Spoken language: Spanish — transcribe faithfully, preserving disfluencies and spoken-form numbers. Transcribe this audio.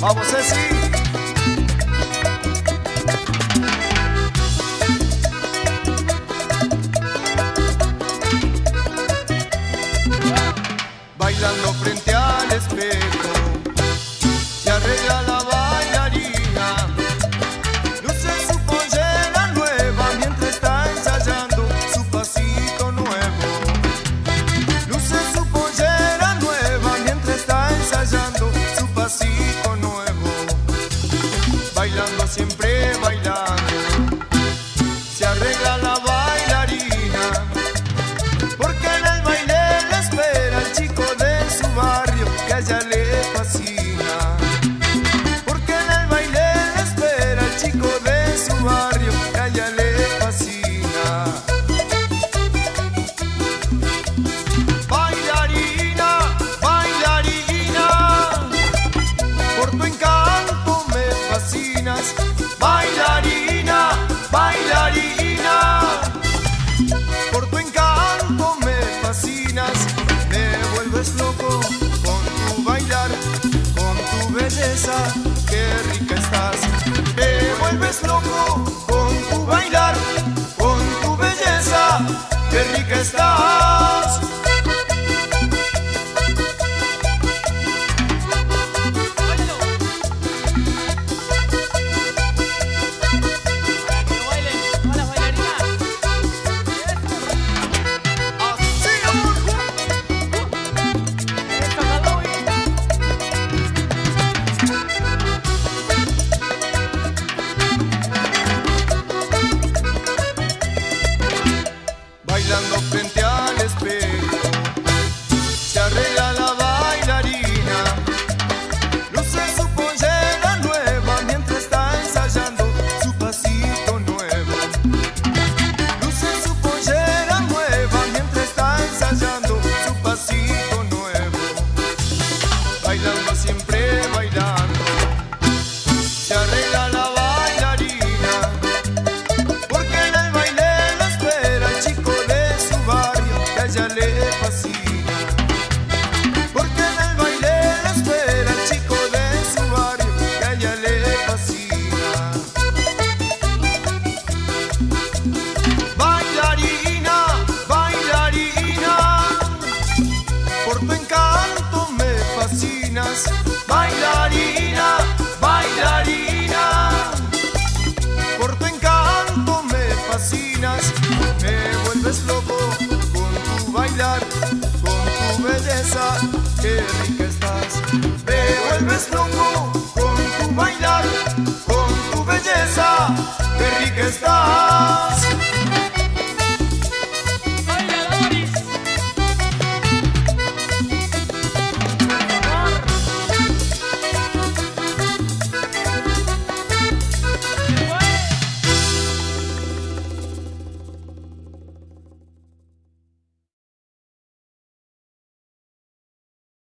Vamos, Ceci. Bailando frente al espejo, se arregla la bailarina, luce su pollera nueva mientras está ensayando su pasito nuevo. Luce su pollera nueva mientras está ensayando su pasito nuevo. Bailando, siempre bailando, se arregla la bailarina, porque en el baile le espera el chico de su barrio que a ella le fascina. Porque en el baile le espera el chico de su barrio que a ella le fascina. Bailarina, bailarina, por tu encanto me fascinas. Bailarina, bailarina, por tu encanto me fascinas. Me vuelves loco con tu bailar, con tu belleza, qué rica estás. Me vuelves loco con tu bailar, con tu belleza, qué rica estás. Bailando frente al espejo, se arregla la bailarina, luce su pollera nueva mientras está ensayando su pasito nuevo. Luce su pollera nueva mientras está ensayando su pasito nuevo. Bailando, siempre bailando, se arregla la bailarina, porque en el baile la espera el chico de su barrio que a ella le fascina. Porque en el baile la espera el chico de su barrio que a ella le fascina. Bailarina, bailarina, por tu encanto me fascinas. Bailarina, bailarina, por tu encanto me fascinas. Me vuelves loco con tu bailar, con tu belleza, qué rica estás. Me vuelves loco con tu bailar, con tu belleza, qué rica estás.